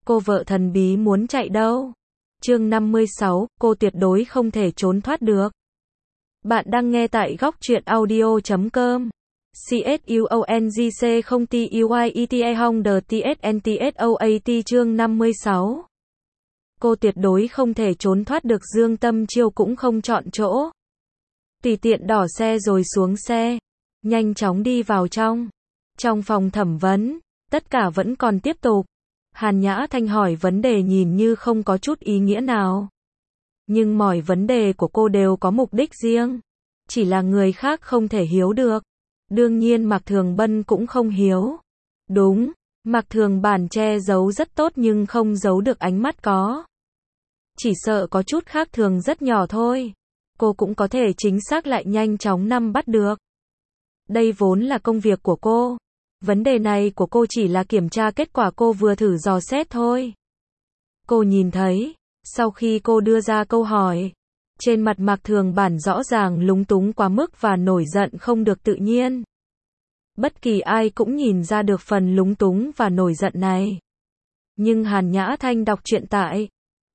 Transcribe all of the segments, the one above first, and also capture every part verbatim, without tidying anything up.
Cô vợ thần bí muốn chạy đâu? Chương năm mươi sáu, cô tuyệt đối không thể trốn thoát được. Bạn đang nghe tại góc truyện audio chấm com. CSUONGC không TUYETA Hong The TSNTSOAT chương năm mươi sáu. Cô tuyệt đối không thể trốn thoát được. Dương Tâm Chiêu cũng không chọn chỗ. Tùy tiện đỏ xe rồi xuống xe. Nhanh chóng đi vào trong. Trong phòng thẩm vấn, tất cả vẫn còn tiếp tục. Hàn Nhã Thanh hỏi vấn đề nhìn như không có chút ý nghĩa nào. Nhưng mọi vấn đề của cô đều có mục đích riêng. Chỉ là người khác không thể hiểu được. Đương nhiên Mạc Thường Bân cũng không hiểu. Đúng, Mạc Thường Bản che giấu rất tốt nhưng không giấu được ánh mắt có. Chỉ sợ có chút khác thường rất nhỏ thôi. Cô cũng có thể chính xác lại nhanh chóng nắm bắt được. Đây vốn là công việc của cô. Vấn đề này của cô chỉ là kiểm tra kết quả cô vừa thử dò xét thôi. Cô nhìn thấy, sau khi cô đưa ra câu hỏi, trên mặt Mạc Thường Bản rõ ràng lúng túng quá mức và nổi giận không được tự nhiên. Bất kỳ ai cũng nhìn ra được phần lúng túng và nổi giận này. Nhưng Hàn Nhã Thanh đọc truyện tại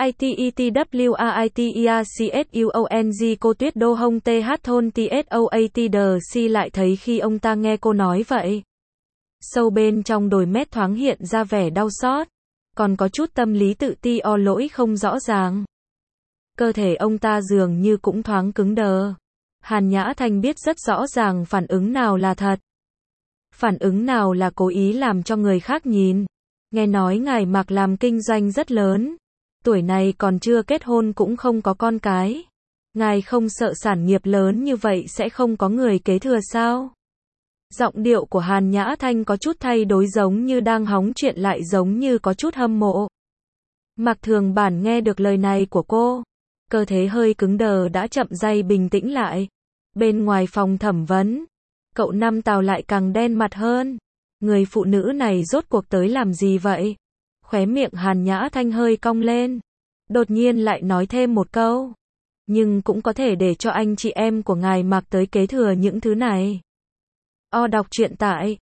ITETWRITERCSUONG cô Tuyết Đô Hông TH Thôn TSOATDC lại thấy khi ông ta nghe cô nói vậy. Sâu bên trong đôi mắt thoáng hiện ra vẻ đau xót, còn có chút tâm lý tự ti o lỗi không rõ ràng. Cơ thể ông ta dường như cũng thoáng cứng đờ. Hàn Nhã Thanh biết rất rõ ràng phản ứng nào là thật. Phản ứng nào là cố ý làm cho người khác nhìn. Nghe nói ngài Mạc làm kinh doanh rất lớn. Tuổi này còn chưa kết hôn cũng không có con cái. Ngài không sợ sản nghiệp lớn như vậy sẽ không có người kế thừa sao? Giọng điệu của Hàn Nhã Thanh có chút thay đổi giống như đang hóng chuyện lại giống như có chút hâm mộ. Mạc Thường Bản nghe được lời này của cô. Cơ thể hơi cứng đờ đã chậm rãi bình tĩnh lại. Bên ngoài phòng thẩm vấn, cậu Năm Tào lại càng đen mặt hơn. Người phụ nữ này rốt cuộc tới làm gì vậy? Khóe miệng Hàn Nhã Thanh hơi cong lên. Đột nhiên lại nói thêm một câu. Nhưng cũng có thể để cho anh chị em của ngài Mạc tới kế thừa những thứ này. O đọc truyện tại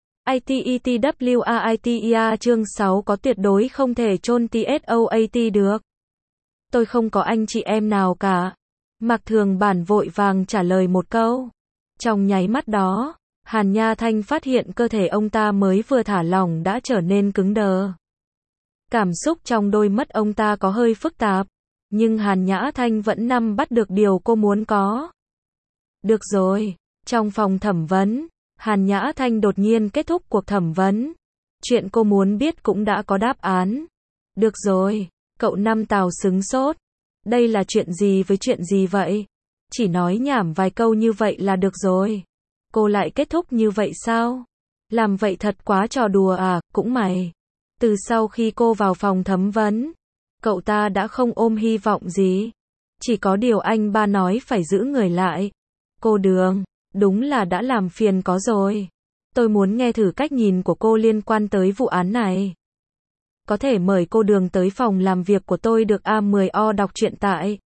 ITETWRITER chương sáu có tuyệt đối không thể chôn TSOAT được. Tôi không có anh chị em nào cả. Mạc Thường Bản vội vàng trả lời một câu. Trong nháy mắt đó, Hàn Nhã Thanh phát hiện cơ thể ông ta mới vừa thả lỏng đã trở nên cứng đờ. Cảm xúc trong đôi mắt ông ta có hơi phức tạp, nhưng Hàn Nhã Thanh vẫn nắm bắt được điều cô muốn có. Được rồi, trong phòng thẩm vấn, Hàn Nhã Thanh đột nhiên kết thúc cuộc thẩm vấn. Chuyện cô muốn biết cũng đã có đáp án. Được rồi, cậu Năm Tào sững sốt. Đây là chuyện gì với chuyện gì vậy? Chỉ nói nhảm vài câu như vậy là được rồi. Cô lại kết thúc như vậy sao? Làm vậy thật quá trò đùa à, cũng mày. Từ sau khi cô vào phòng thẩm vấn, cậu ta đã không ôm hy vọng gì. Chỉ có điều anh ba nói phải giữ người lại. Cô Đường, đúng là đã làm phiền có rồi. Tôi muốn nghe thử cách nhìn của cô liên quan tới vụ án này. Có thể mời cô Đường tới phòng làm việc của tôi được A mười O đọc truyện tại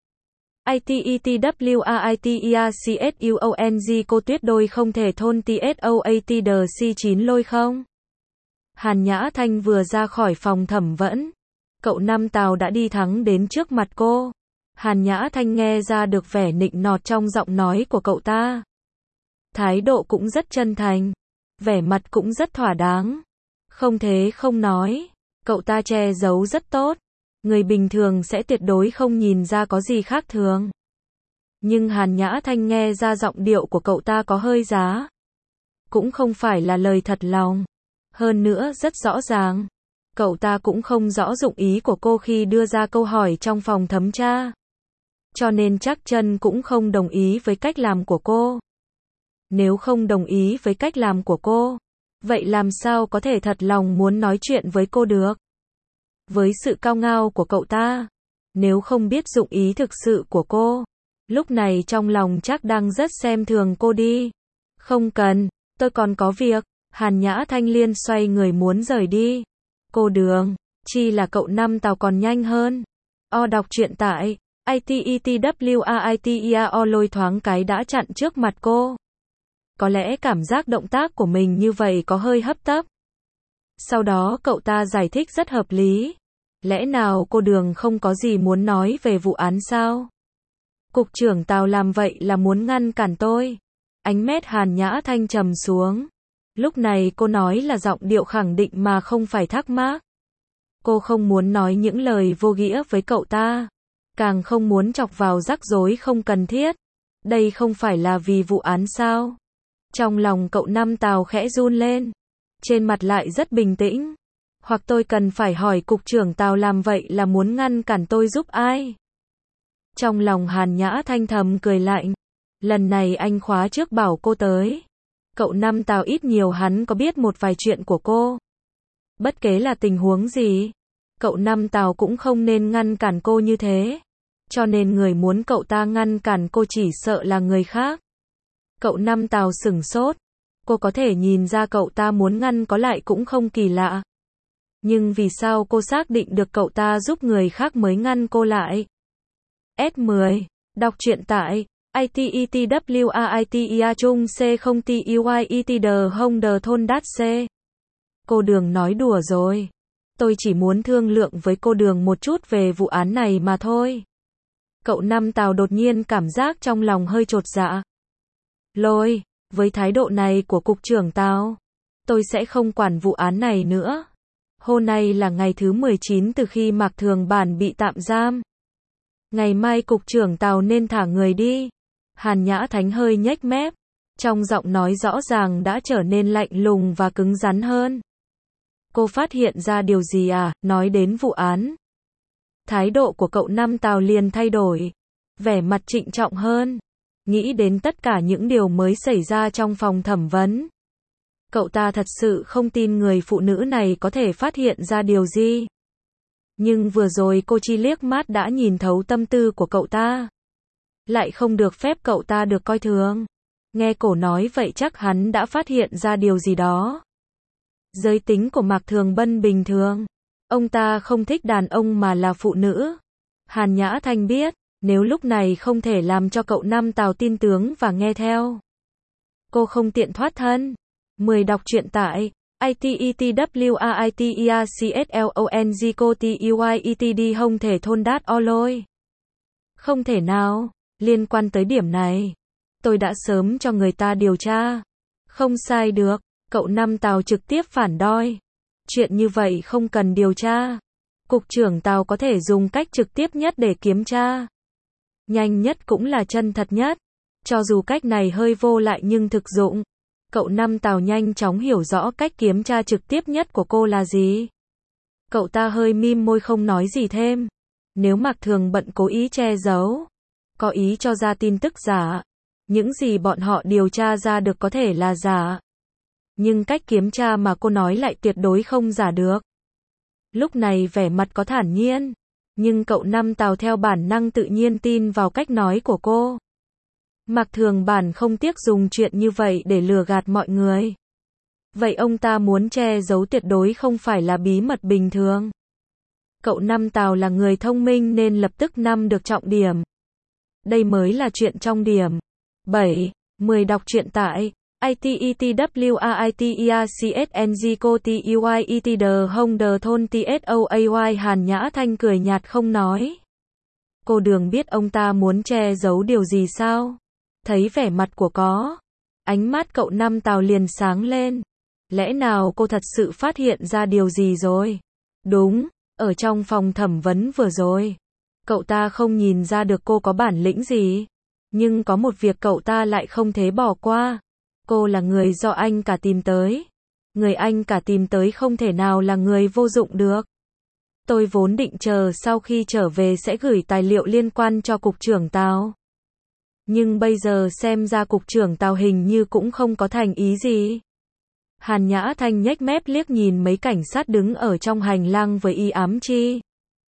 ITETWRITERCSUONG cô Tuyết Đôi không thể thôn TSOATDC chín lôi không? Hàn Nhã Thanh vừa ra khỏi phòng thẩm vấn. Cậu Năm Tào đã đi thẳng đến trước mặt cô. Hàn Nhã Thanh nghe ra được vẻ nịnh nọt trong giọng nói của cậu ta. Thái độ cũng rất chân thành. Vẻ mặt cũng rất thỏa đáng. Không thế không nói. Cậu ta che giấu rất tốt. Người bình thường sẽ tuyệt đối không nhìn ra có gì khác thường. Nhưng Hàn Nhã Thanh nghe ra giọng điệu của cậu ta có hơi giá. Cũng không phải là lời thật lòng. Hơn nữa rất rõ ràng. Cậu ta cũng không rõ dụng ý của cô khi đưa ra câu hỏi trong phòng thẩm tra. Cho nên chắc chân cũng không đồng ý với cách làm của cô. Nếu không đồng ý với cách làm của cô, vậy làm sao có thể thật lòng muốn nói chuyện với cô được? Với sự cao ngạo của cậu ta, nếu không biết dụng ý thực sự của cô, lúc này trong lòng chắc đang rất xem thường cô đi. Không cần, tôi còn có việc. Hàn Nhã Thanh liên xoay người muốn rời đi. Cô Đường, chi là cậu Năm Tào còn nhanh hơn. O đọc truyện tại ITETWRITER lôi thoáng cái đã chặn trước mặt cô. Có lẽ cảm giác động tác của mình như vậy có hơi hấp tấp. Sau đó cậu ta giải thích rất hợp lý. Lẽ nào cô Đường không có gì muốn nói về vụ án sao? Cục trưởng Tào làm vậy là muốn ngăn cản tôi. Ánh mét Hàn Nhã Thanh trầm xuống. Lúc này cô nói là giọng điệu khẳng định mà không phải thắc mắc. Cô không muốn nói những lời vô nghĩa với cậu ta. Càng không muốn chọc vào rắc rối không cần thiết. Đây không phải là vì vụ án sao? Trong lòng cậu Năm Tào khẽ run lên. Trên mặt lại rất bình tĩnh. Hoặc tôi cần phải hỏi cục trưởng Tào làm vậy là muốn ngăn cản tôi giúp ai? Trong lòng Hàn Nhã Thanh thầm cười lạnh. Lần này anh khóa trước bảo cô tới. Cậu Năm Tào ít nhiều hắn có biết một vài chuyện của cô. Bất kể là tình huống gì, cậu Năm Tào cũng không nên ngăn cản cô như thế. Cho nên người muốn cậu ta ngăn cản cô chỉ sợ là người khác. Cậu Năm Tào sửng sốt. Cô có thể nhìn ra cậu ta muốn ngăn có lại cũng không kỳ lạ. Nhưng vì sao cô xác định được cậu ta giúp người khác mới ngăn cô lại? S mười. Đọc truyện tại i tê e t w a i t e a chung c không t u i e t d hông đờ thôn đát c. Cô Đường nói đùa rồi. Tôi chỉ muốn thương lượng với cô Đường một chút về vụ án này mà thôi. Cậu Năm Tào đột nhiên cảm giác trong lòng hơi chột dạ. Lôi, với thái độ này của cục trưởng Tào, tôi sẽ không quản vụ án này nữa. Hôm nay là ngày thứ mười chín từ khi Mạc Thường Bản bị tạm giam. Ngày mai cục trưởng Tào nên thả người đi. Hàn Nhã Thánh hơi nhếch mép. Trong giọng nói rõ ràng đã trở nên lạnh lùng và cứng rắn hơn. Cô phát hiện ra điều gì à? Nói đến vụ án. Thái độ của cậu Năm Tào liền thay đổi. Vẻ mặt trịnh trọng hơn. Nghĩ đến tất cả những điều mới xảy ra trong phòng thẩm vấn. Cậu ta thật sự không tin người phụ nữ này có thể phát hiện ra điều gì. Nhưng vừa rồi cô chỉ liếc mắt đã nhìn thấu tâm tư của cậu ta. Lại không được phép cậu ta được coi thường. Nghe cổ nói vậy chắc hắn đã phát hiện ra điều gì đó. Giới tính của Mạc Thường Bân bình thường. Ông ta không thích đàn ông mà là phụ nữ. Hàn Nhã Thanh biết, nếu lúc này không thể làm cho cậu Năm Tào tin tưởng và nghe theo, cô không tiện thoát thân. mười Đọc truyện tại i tê e t w a i t e a c s l o n g c o t u i e t d hông thể thôn đát o lôi. Không thể nào, liên quan tới điểm này, tôi đã sớm cho người ta điều tra. Không sai được, cậu Năm Tào trực tiếp phản đôi. Chuyện như vậy không cần điều tra. Cục trưởng Tào có thể dùng cách trực tiếp nhất để kiểm tra. Nhanh nhất cũng là chân thật nhất. Cho dù cách này hơi vô lại nhưng thực dụng. Cậu Năm Tào nhanh chóng hiểu rõ cách kiểm tra trực tiếp nhất của cô là gì. Cậu ta hơi mím môi không nói gì thêm. Nếu Mạc Thường Bận cố ý che giấu, có ý cho ra tin tức giả, những gì bọn họ điều tra ra được có thể là giả. Nhưng cách kiểm tra mà cô nói lại tuyệt đối không giả được. Lúc này vẻ mặt có thản nhiên. Nhưng cậu Năm Tào theo bản năng tự nhiên tin vào cách nói của cô. Mạc Thường Bản không tiếc dùng chuyện như vậy để lừa gạt mọi người. Vậy ông ta muốn che giấu tuyệt đối không phải là bí mật bình thường. Cậu Năm Tào là người thông minh nên lập tức nắm được trọng điểm. Đây mới là chuyện trong điểm. bảy. mười Đọc truyện tại i tê e t w a i t e a c s n g c o t u i e t d hông đờ thôn t s o a y. Hàn Nhã Thanh cười nhạt không nói. Cô Đường biết ông ta muốn che giấu điều gì sao? Thấy vẻ mặt của có. Ánh mắt cậu Năm Tào liền sáng lên. Lẽ nào cô thật sự phát hiện ra điều gì rồi? Đúng, ở trong phòng thẩm vấn vừa rồi, cậu ta không nhìn ra được cô có bản lĩnh gì. Nhưng có một việc cậu ta lại không thể bỏ qua. Cô là người do anh cả tìm tới. Người anh cả tìm tới không thể nào là người vô dụng được. Tôi vốn định chờ sau khi trở về sẽ gửi tài liệu liên quan cho cục trưởng Tào. Nhưng bây giờ xem ra cục trưởng Tào hình như cũng không có thành ý gì. Hàn Nhã Thanh nhếch mép liếc nhìn mấy cảnh sát đứng ở trong hành lang với ý ám chi.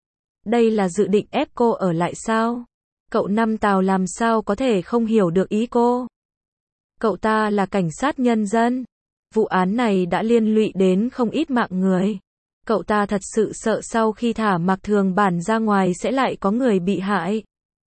Đây là dự định ép cô ở lại sao? Cậu Năm Tào làm sao có thể không hiểu được ý cô? Cậu ta là cảnh sát nhân dân. Vụ án này đã liên lụy đến không ít mạng người. Cậu ta thật sự sợ sau khi thả Mạc Thường Bản ra ngoài sẽ lại có người bị hại.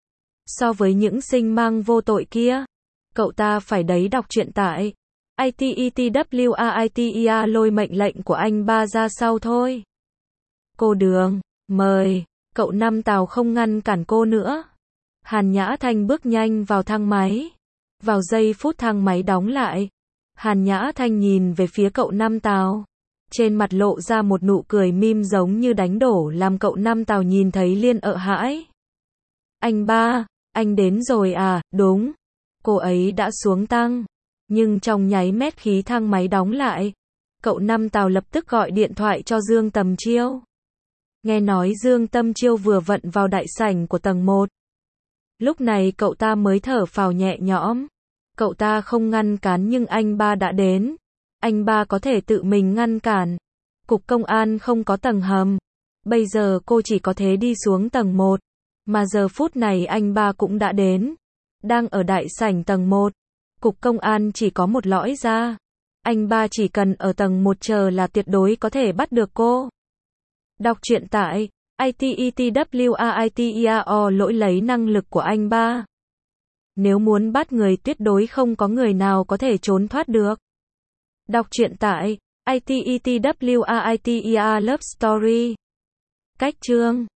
So với những sinh mang vô tội kia, cậu ta phải đấy đọc truyện tại i tê e t w a i t e a lôi mệnh lệnh của anh ba ra sau thôi. Cô Đường Mời, cậu Năm Tào không ngăn cản cô nữa. Hàn Nhã Thanh bước nhanh vào thang máy. Vào giây phút thang máy đóng lại, Hàn Nhã Thanh nhìn về phía cậu Năm Tào. Trên mặt lộ ra một nụ cười mỉm giống như đánh đổ làm cậu Năm Tào nhìn thấy liền ợ hãi. Anh ba, anh đến rồi à, đúng. Cô ấy đã xuống tăng. Nhưng trong nháy mắt khí thang máy đóng lại, cậu Năm Tào lập tức gọi điện thoại cho Dương Tầm Chiêu. Nghe nói Dương Tâm Chiêu vừa vận vào đại sảnh của tầng một. Lúc này cậu ta mới thở phào nhẹ nhõm. Cậu ta không ngăn cản nhưng anh ba đã đến. Anh ba có thể tự mình ngăn cản. Cục công an không có tầng hầm. Bây giờ cô chỉ có thể đi xuống tầng một. Mà giờ phút này anh ba cũng đã đến. Đang ở đại sảnh tầng một. Cục công an chỉ có một lõi ra. Anh ba chỉ cần ở tầng một chờ là tuyệt đối có thể bắt được cô. Đọc truyện tại i tê e t w a i t e a o lỗi lấy năng lực của anh ba. Nếu muốn bắt người tuyệt đối không có người nào có thể trốn thoát được. Đọc truyện tại i tê e t w a i t e a Love Story. Cách chương